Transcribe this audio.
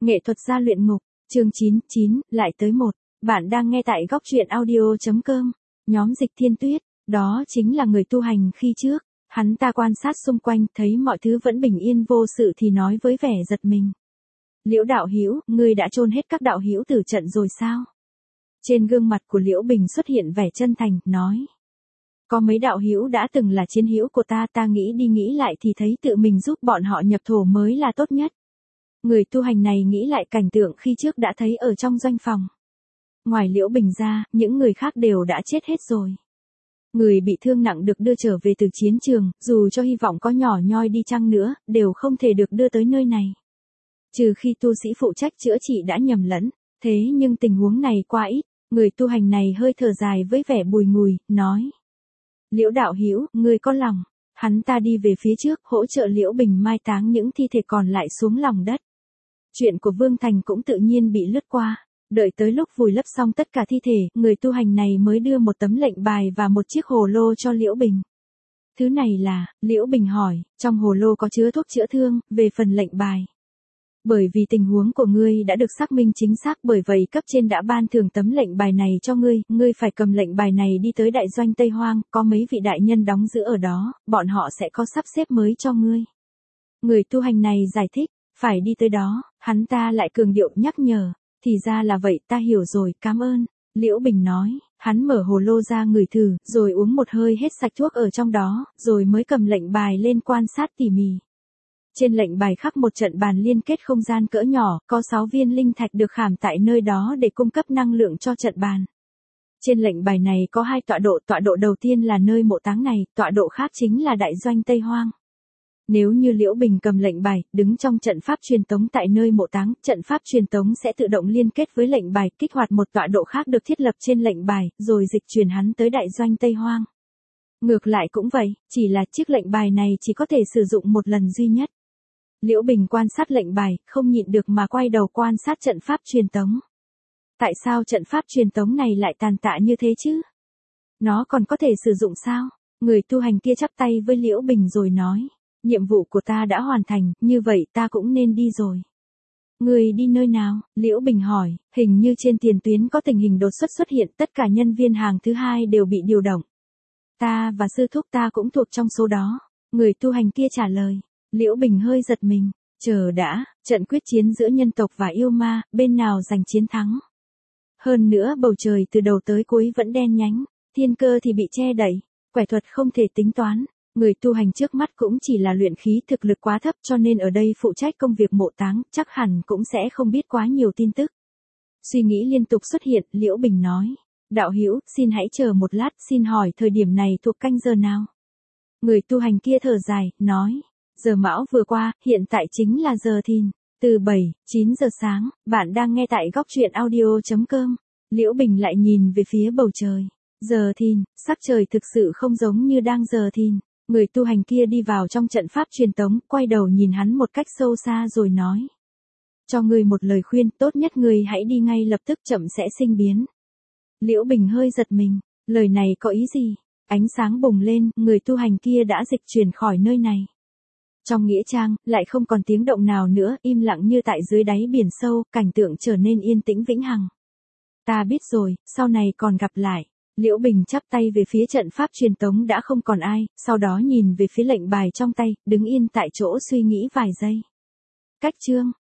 Nghệ thuật gia luyện ngục, chương 99, lại tới một. Bạn đang nghe tại góc truyện audio.com. Nhóm Dịch Thiên Tuyết, đó chính là người tu hành khi trước. Hắn ta quan sát xung quanh, thấy mọi thứ vẫn bình yên vô sự thì nói với vẻ giật mình. Liễu đạo hữu, ngươi đã chôn hết các đạo hữu tử trận rồi sao? Trên gương mặt của Liễu Bình xuất hiện vẻ chân thành, nói. Có mấy đạo hữu đã từng là chiến hữu của ta nghĩ đi nghĩ lại thì thấy tự mình giúp bọn họ nhập thổ mới là tốt nhất. Người tu hành này nghĩ lại cảnh tượng khi trước đã thấy ở trong doanh phòng. Ngoài Liễu Bình ra, những người khác đều đã chết hết rồi. Người bị thương nặng được đưa trở về từ chiến trường, dù cho hy vọng có nhỏ nhoi đi chăng nữa, đều không thể được đưa tới nơi này. Trừ khi tu sĩ phụ trách chữa trị đã nhầm lẫn, thế nhưng tình huống này quá ít, người tu hành này hơi thở dài với vẻ bùi ngùi, nói. Liễu đạo hữu, ngươi có lòng. Hắn ta đi về phía trước, hỗ trợ Liễu Bình mai táng những thi thể còn lại xuống lòng đất. Chuyện của Vương Thành cũng tự nhiên bị lướt qua. Đợi tới lúc vùi lấp xong tất cả thi thể, người tu hành này mới đưa một tấm lệnh bài và một chiếc hồ lô cho Liễu Bình. Thứ này là, Liễu Bình hỏi, trong hồ lô có chứa thuốc chữa thương, về phần lệnh bài. Bởi vì tình huống của ngươi đã được xác minh chính xác, bởi vậy cấp trên đã ban thưởng tấm lệnh bài này cho ngươi phải cầm lệnh bài này đi tới đại doanh Tây Hoang, có mấy vị đại nhân đóng giữ ở đó, bọn họ sẽ có sắp xếp mới cho ngươi. Người tu hành này giải thích, phải đi tới đó, hắn ta lại cường điệu nhắc nhở, thì ra là vậy, ta hiểu rồi, cảm ơn. Liễu Bình nói, hắn mở hồ lô ra ngửi thử, rồi uống một hơi hết sạch thuốc ở trong đó, rồi mới cầm lệnh bài lên quan sát tỉ mỉ. Trên lệnh bài khắc một trận bàn liên kết không gian cỡ nhỏ, có 6 viên linh thạch được khảm tại nơi đó để cung cấp năng lượng cho trận bàn. Trên lệnh bài này có 2 tọa độ đầu tiên là nơi mộ táng này, tọa độ khác chính là đại doanh Tọa Hoang. Nếu như Liễu Bình cầm lệnh bài, đứng trong trận pháp truyền tống tại nơi mộ táng, trận pháp truyền tống sẽ tự động liên kết với lệnh bài, kích hoạt một tọa độ khác được thiết lập trên lệnh bài, rồi dịch chuyển hắn tới đại doanh Tọa Hoang. Ngược lại cũng vậy, chỉ là chiếc lệnh bài này chỉ có thể sử dụng một lần duy nhất. Liễu Bình quan sát lệnh bài, không nhịn được mà quay đầu quan sát trận pháp truyền tống. Tại sao trận pháp truyền tống này lại tàn tạ như thế chứ? Nó còn có thể sử dụng sao? Người tu hành kia chắp tay với Liễu Bình rồi nói. Nhiệm vụ của ta đã hoàn thành, như vậy ta cũng nên đi rồi. Người đi nơi nào? Liễu Bình hỏi, hình như trên tiền tuyến có tình hình đột xuất hiện, tất cả nhân viên hàng thứ 2 đều bị điều động. Ta và sư thúc ta cũng thuộc trong số đó. Người tu hành kia trả lời. Liễu Bình hơi giật mình, chờ đã, trận quyết chiến giữa nhân tộc và yêu ma, bên nào giành chiến thắng. Hơn nữa bầu trời từ đầu tới cuối vẫn đen nhánh, thiên cơ thì bị che đậy, quẻ thuật không thể tính toán. Người tu hành trước mắt cũng chỉ là luyện khí thực lực quá thấp cho nên ở đây phụ trách công việc mộ táng, chắc hẳn cũng sẽ không biết quá nhiều tin tức. Suy nghĩ liên tục xuất hiện, Liễu Bình nói, đạo hữu, xin hãy chờ một lát, xin hỏi thời điểm này thuộc canh giờ nào? Người tu hành kia thở dài, nói. Giờ mão vừa qua, hiện tại chính là giờ thìn, từ 7-9 giờ sáng, bạn đang nghe tại góc truyện audio.com. Liễu Bình lại nhìn về phía bầu trời. Giờ thìn, sắc trời thực sự không giống như đang giờ thìn. Người tu hành kia đi vào trong trận pháp truyền tống, quay đầu nhìn hắn một cách sâu xa rồi nói. Cho ngươi một lời khuyên, tốt nhất ngươi hãy đi ngay lập tức, chậm sẽ sinh biến. Liễu Bình hơi giật mình, lời này có ý gì? Ánh sáng bùng lên, người tu hành kia đã dịch chuyển khỏi nơi này. Trong nghĩa trang, lại không còn tiếng động nào nữa, im lặng như tại dưới đáy biển sâu, cảnh tượng trở nên yên tĩnh vĩnh hằng. Ta biết rồi, sau này còn gặp lại. Liễu Bình chắp tay về phía trận pháp truyền tống đã không còn ai, sau đó nhìn về phía lệnh bài trong tay, đứng yên tại chỗ suy nghĩ vài giây. Cách chương